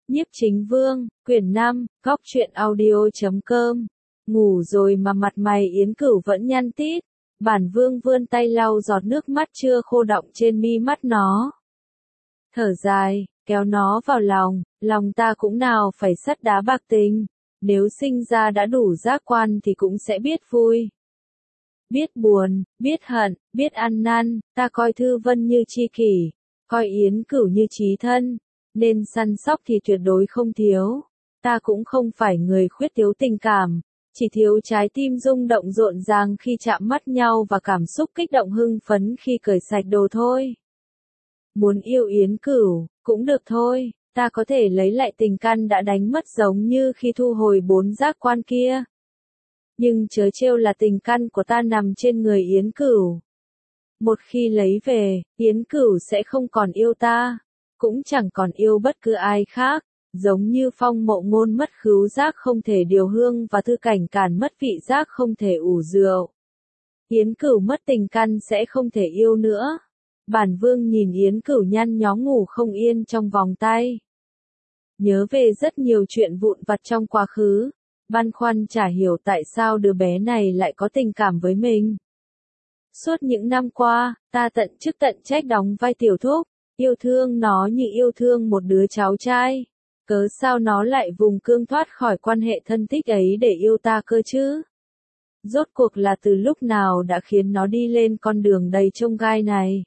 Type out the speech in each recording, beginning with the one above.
Nhiếp Chính Vương, quyển 5, góc truyện audio.com. Ngủ rồi mà mặt mày Yến Cửu vẫn nhăn tít. Bản Vương vươn tay lau giọt nước mắt chưa khô đọng trên mi mắt nó. Thở dài, kéo nó vào lòng ta cũng nào phải sắt đá bạc tình. Nếu sinh ra đã đủ giác quan thì cũng sẽ biết vui. Biết buồn, biết hận, biết ăn năn, ta coi Thư Vân như tri kỷ, coi Yến Cửu như chí thân, nên săn sóc thì tuyệt đối không thiếu. Ta cũng không phải người khuyết thiếu tình cảm, chỉ thiếu trái tim rung động rộn ràng khi chạm mắt nhau và cảm xúc kích động hưng phấn khi cởi sạch đồ thôi. Muốn yêu Yến Cửu, cũng được thôi, ta có thể lấy lại tình căn đã đánh mất giống như khi thu hồi 4 giác quan kia. Nhưng chớ trêu là tình căn của ta nằm trên người Yến Cửu. Một khi lấy về, Yến Cửu sẽ không còn yêu ta, cũng chẳng còn yêu bất cứ ai khác, giống như Phong Mộ Ngôn mất khứu giác không thể điều hương và Thư Cảnh Càn mất vị giác không thể ủ rượu. Yến Cửu mất tình căn sẽ không thể yêu nữa. Bản Vương nhìn Yến Cửu nhăn nhó ngủ không yên trong vòng tay. Nhớ về rất nhiều chuyện vụn vặt trong quá khứ, băn khoăn chả hiểu tại sao đứa bé này lại có tình cảm với mình. Suốt những năm qua, ta tận chức tận trách đóng vai tiểu thúc, yêu thương nó như yêu thương một đứa cháu trai. Cớ sao nó lại vùng cương thoát khỏi quan hệ thân thích ấy để yêu ta cơ chứ? Rốt cuộc là từ lúc nào đã khiến nó đi lên con đường đầy chông gai này?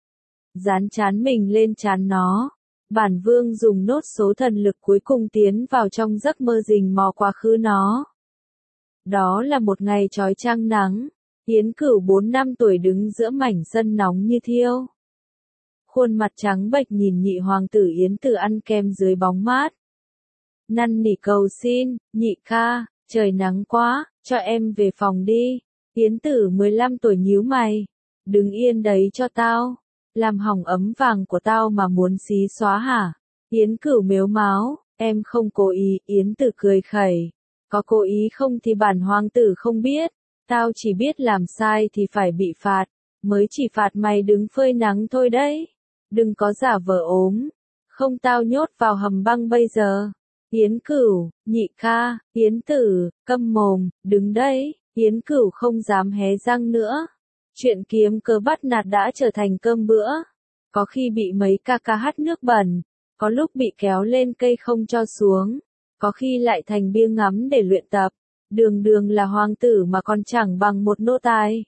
Dán chán mình lên chán nó. Bản Vương dùng nốt số thần lực cuối cùng tiến vào trong giấc mơ rình mò quá khứ nó. Đó là một ngày chói chang nắng. Yến Cửu 4 năm tuổi đứng giữa mảnh sân nóng như thiêu. Khuôn mặt trắng bệch nhìn nhị hoàng tử Yến Tử ăn kem dưới bóng mát. Năn nỉ cầu xin, nhị ca, trời nắng quá, cho em về phòng đi. Yến Tử 15 tuổi nhíu mày. Đứng yên đấy cho tao. Làm hỏng ấm vàng của tao mà muốn xí xóa hả? Yến Cửu mếu máo, em không cố ý, Yến Tử cười khẩy. Có cố ý không thì bản hoàng tử không biết. Tao chỉ biết làm sai thì phải bị phạt, mới chỉ phạt mày đứng phơi nắng thôi đấy. Đừng có giả vờ ốm, không tao nhốt vào hầm băng bây giờ. Yến Cửu, nhị ca, Yến Tử, câm mồm, đứng đấy. Yến Cửu không dám hé răng nữa. Chuyện kiếm cớ bắt nạt đã trở thành cơm bữa. Có khi bị mấy ca ca hắt nước bẩn, có lúc bị kéo lên cây không cho xuống, có khi lại thành bia ngắm để luyện tập. Đường đường là hoàng tử mà còn chẳng bằng một nô tài.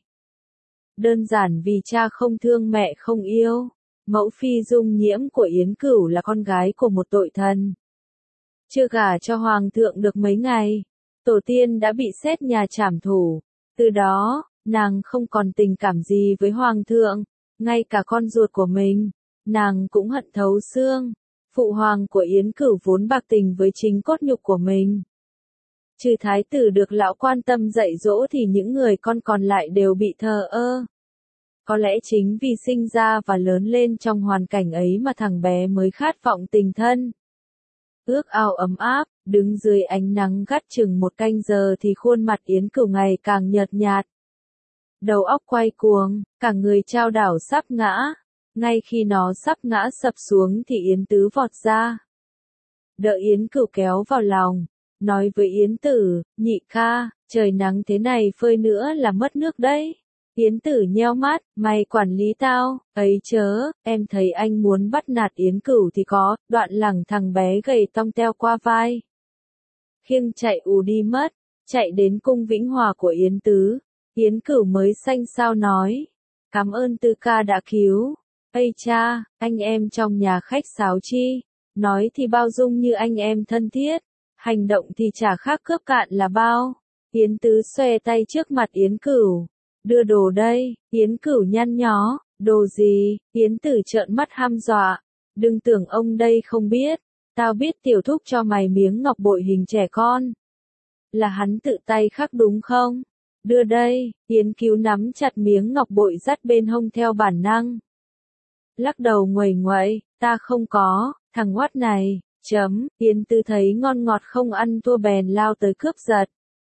Đơn giản vì cha không thương mẹ không yêu. Mẫu phi Dung Nhiễm của Yến Cửu là con gái của một tội thần. Chưa gả cho hoàng thượng được mấy ngày, tổ tiên đã bị xét nhà trảm thủ. Từ đó, nàng không còn tình cảm gì với hoàng thượng, ngay cả con ruột của mình, nàng cũng hận thấu xương. Phụ hoàng của Yến Cửu vốn bạc tình với chính cốt nhục của mình. Trừ thái tử được lão quan tâm dạy dỗ thì những người con còn lại đều bị thờ ơ. Có lẽ chính vì sinh ra và lớn lên trong hoàn cảnh ấy mà thằng bé mới khát vọng tình thân. Ước ao ấm áp, đứng dưới ánh nắng gắt chừng một canh giờ thì khuôn mặt Yến Cửu ngày càng nhợt nhạt. Đầu óc quay cuồng, cả người chao đảo sắp ngã. Ngay khi nó sắp ngã sập xuống thì Yến Tứ vọt ra. Đợi Yến Cửu kéo vào lòng, nói với Yến Tử, nhị ca, trời nắng thế này phơi nữa là mất nước đấy. Yến Tử nheo mắt, mày quản lý tao, ấy chớ, em thấy anh muốn bắt nạt Yến Cửu thì có, đoạn lẳng thằng bé gầy tong teo qua vai. Khiêng chạy ù đi mất, chạy đến cung Vĩnh Hòa của Yến Tứ. Yến Cửu mới xanh xao nói, cảm ơn Tư ca đã cứu. Ây cha, anh em trong nhà khách sáo chi, nói thì bao dung như anh em thân thiết, hành động thì chả khác cướp cạn là bao. Yến Tứ xòe tay trước mặt Yến Cửu, đưa đồ đây. Yến Cửu nhăn nhó, đồ gì? Yến Tử trợn mắt hăm dọa, đừng tưởng ông đây không biết, tao biết tiểu thúc cho mày miếng ngọc bội hình trẻ con. Là hắn tự tay khắc đúng không? Đưa đây. Yến Cứu nắm chặt miếng ngọc bội dắt bên hông theo bản năng. Lắc đầu nguầy nguậy, ta không có, thằng oát này, Yến Tư thấy ngon ngọt không ăn thua bèn lao tới cướp giật.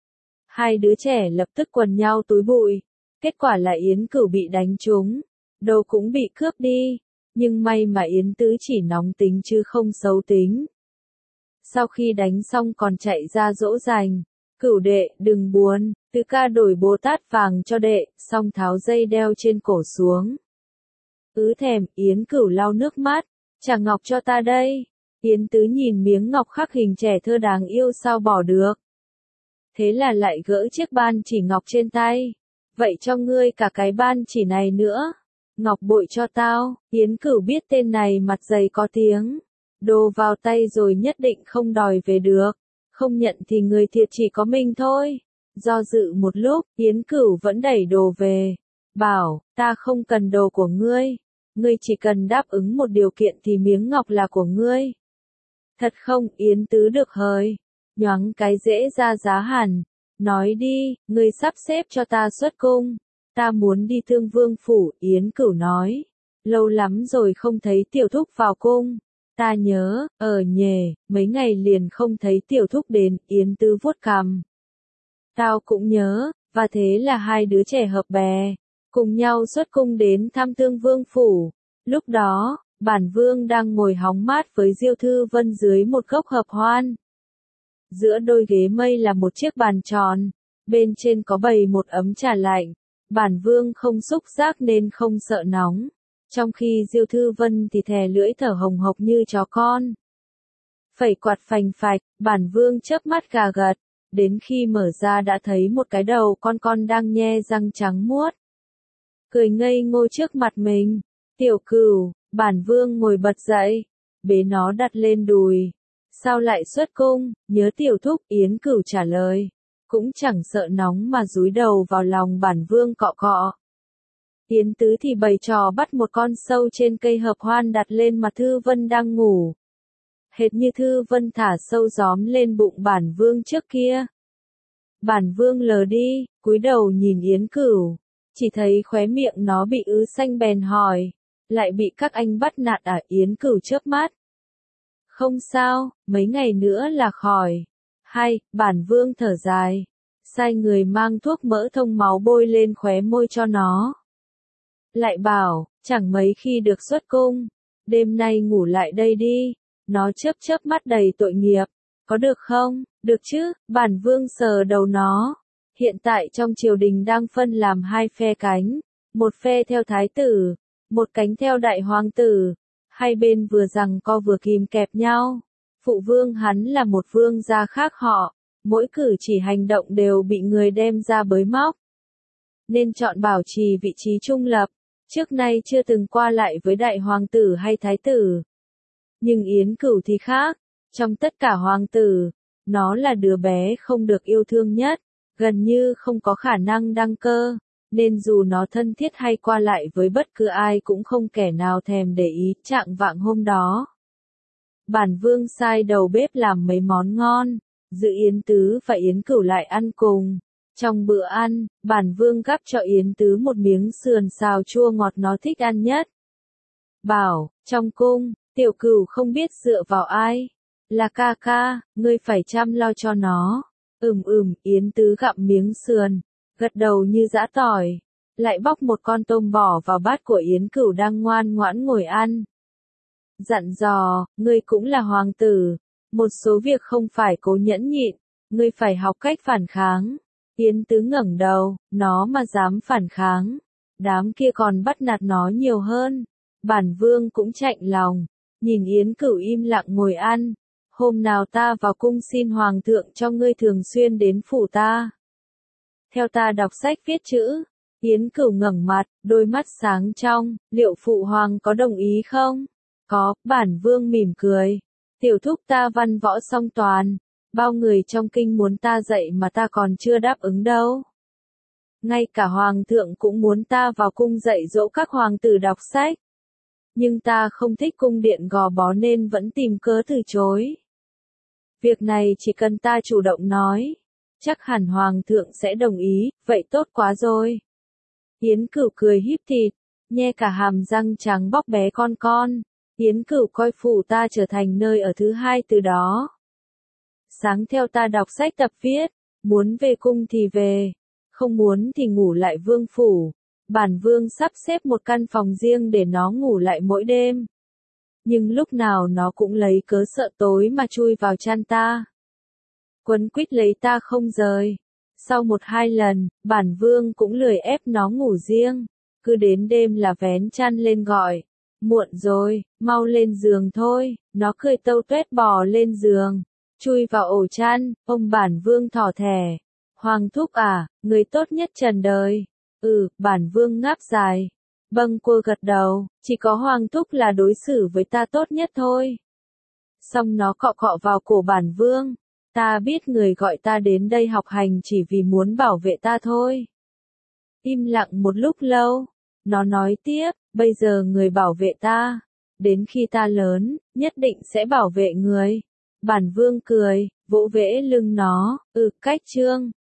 Hai đứa trẻ lập tức quần nhau túi bụi, kết quả là Yến Cửu bị đánh trúng, đồ cũng bị cướp đi, nhưng may mà Yến Tứ chỉ nóng tính chứ không xấu tính. Sau khi đánh xong còn chạy ra dỗ dành. Cửu đệ, đừng buồn, Tứ ca đổi Bồ Tát vàng cho đệ, xong tháo dây đeo trên cổ xuống. Thèm, Yến Cửu lau nước mắt, trả ngọc cho ta đây. Yến Tứ nhìn miếng ngọc khắc hình trẻ thơ đáng yêu sao bỏ được. Thế là lại gỡ chiếc ban chỉ ngọc trên tay. Vậy cho ngươi cả cái ban chỉ này nữa. Ngọc bội cho tao. Yến Cửu biết tên này mặt dày có tiếng. Đồ vào tay rồi nhất định không đòi về được. Không nhận thì người thiệt chỉ có mình thôi. Do dự một lúc, Yến Cửu vẫn đẩy đồ về. Bảo, ta không cần đồ của ngươi. Ngươi chỉ cần đáp ứng một điều kiện thì miếng ngọc là của ngươi. Thật không? Yến Tứ được hời. Nhoáng cái dễ ra giá hẳn. Nói đi, ngươi sắp xếp cho ta xuất cung. Ta muốn đi Thương Vương phủ, Yến Cửu nói. Lâu lắm rồi không thấy tiểu thúc vào cung. Ta nhớ, nhề, mấy ngày liền không thấy tiểu thúc đến, Yến Tứ vuốt cằm. Tao cũng nhớ, và thế là hai đứa trẻ hợp bè, cùng nhau xuất cung đến thăm Thương Vương phủ. Lúc đó, bản vương đang ngồi hóng mát với Diêu Thư Vân dưới một gốc hợp hoan. Giữa đôi ghế mây là một chiếc bàn tròn, bên trên có bày một ấm trà lạnh. Bản vương không xúc giác nên không sợ nóng, trong khi Diêu Thư Vân thì thè lưỡi thở hồng hộc như chó con. Phẩy quạt phành phạch, bản vương chớp mắt gà gật, đến khi mở ra đã thấy một cái đầu con đang nhe răng trắng muốt. Cười ngây ngô trước mặt mình. Tiểu Cửu, bản vương ngồi bật dậy, bế nó đặt lên đùi. Sao lại xuất cung, nhớ tiểu thúc, Yến Cửu trả lời. Cũng chẳng sợ nóng mà dúi đầu vào lòng bản vương cọ cọ. Yến Tứ thì bày trò bắt một con sâu trên cây hợp hoan đặt lên mặt Thư Vân đang ngủ. Hệt như Thư Vân thả sâu gióm lên bụng bản vương trước kia. Bản vương lờ đi, cúi đầu nhìn Yến Cửu, chỉ thấy khóe miệng nó bị ứ xanh bèn hỏi, lại bị các anh bắt nạt à? Yến Cửu chớp mắt. Không sao, mấy ngày nữa là khỏi. Hay, bản vương thở dài, sai người mang thuốc mỡ thông máu bôi lên khóe môi cho nó. Lại bảo, chẳng mấy khi được xuất cung, đêm nay ngủ lại đây đi. Nó chớp mắt đầy tội nghiệp. Có được không? Được chứ, bản vương sờ đầu nó. Hiện tại trong triều đình đang phân làm hai phe cánh. Một phe theo thái tử, một cánh theo đại hoàng tử. Hai bên vừa giằng co vừa kìm kẹp nhau. Phụ vương hắn là một vương gia khác họ. Mỗi cử chỉ hành động đều bị người đem ra bới móc. Nên chọn bảo trì vị trí trung lập. Trước nay chưa từng qua lại với đại hoàng tử hay thái tử. Nhưng Yến Cửu thì khác. Trong tất cả hoàng tử, nó là đứa bé không được yêu thương nhất, gần như không có khả năng đăng cơ, nên dù nó thân thiết hay qua lại với bất cứ ai cũng không kẻ nào thèm để ý. Trạng vạng hôm đó, bản vương sai đầu bếp làm mấy món ngon, giữ Yến Tứ và Yến Cửu lại ăn cùng. Trong bữa ăn, bản vương gắp cho Yến Tứ một miếng sườn xào chua ngọt nó thích ăn nhất. Bảo, trong cung, Tiểu Cửu không biết dựa vào ai. Là ca ca, ngươi phải chăm lo cho nó. Yến Tứ gặm miếng sườn, gật đầu như giã tỏi. Lại bóc một con tôm bỏ vào bát của Yến Cửu đang ngoan ngoãn ngồi ăn. Dặn dò, ngươi cũng là hoàng tử. Một số việc không phải cố nhẫn nhịn, ngươi phải học cách phản kháng. Yến Tứ ngẩng đầu, nó mà dám phản kháng. Đám kia còn bắt nạt nó nhiều hơn. Bản vương cũng chạnh lòng. Nhìn Yến Cửu im lặng ngồi ăn. Hôm nào ta vào cung xin hoàng thượng cho ngươi thường xuyên đến phủ ta. Theo ta đọc sách viết chữ. Yến Cửu ngẩng mặt, đôi mắt sáng trong, liệu phụ hoàng có đồng ý không? Có, bản vương mỉm cười. Tiểu thúc ta văn võ song toàn. Bao người trong kinh muốn ta dạy mà ta còn chưa đáp ứng đâu. Ngay cả hoàng thượng cũng muốn ta vào cung dạy dỗ các hoàng tử đọc sách. Nhưng ta không thích cung điện gò bó nên vẫn tìm cớ từ chối. Việc này chỉ cần ta chủ động nói, chắc hẳn hoàng thượng sẽ đồng ý, vậy tốt quá rồi. Yến Cửu cười híp thịt, nhe cả hàm răng trắng bóc bé con. Yến Cửu coi phủ ta trở thành nơi ở thứ hai từ đó. Sáng theo ta đọc sách tập viết, muốn về cung thì về, không muốn thì ngủ lại vương phủ. Bản vương sắp xếp một căn phòng riêng để nó ngủ lại mỗi đêm. nhưng lúc nào nó cũng lấy cớ sợ tối mà chui vào chăn ta. Quấn quýt lấy ta không rời. Sau 1-2 lần, bản vương cũng lười ép nó ngủ riêng, cứ đến đêm là vén chăn lên gọi. Muộn rồi, mau lên giường thôi, nó cười tâu tuét bò lên giường, chui vào ổ chăn, ông bản vương thỏ thẻ. Hoàng thúc à, người tốt nhất trần đời. Bản vương ngáp dài. Bâng quơ gật đầu, chỉ có Hoàng thúc là đối xử với ta tốt nhất thôi. Xong nó cọ cọ vào cổ bản vương. Ta biết người gọi ta đến đây học hành chỉ vì muốn bảo vệ ta thôi. Im lặng một lúc lâu, nó nói tiếp, bây giờ người bảo vệ ta, đến khi ta lớn, nhất định sẽ bảo vệ người. Bản vương cười, vỗ vỗ lưng nó, cách chương.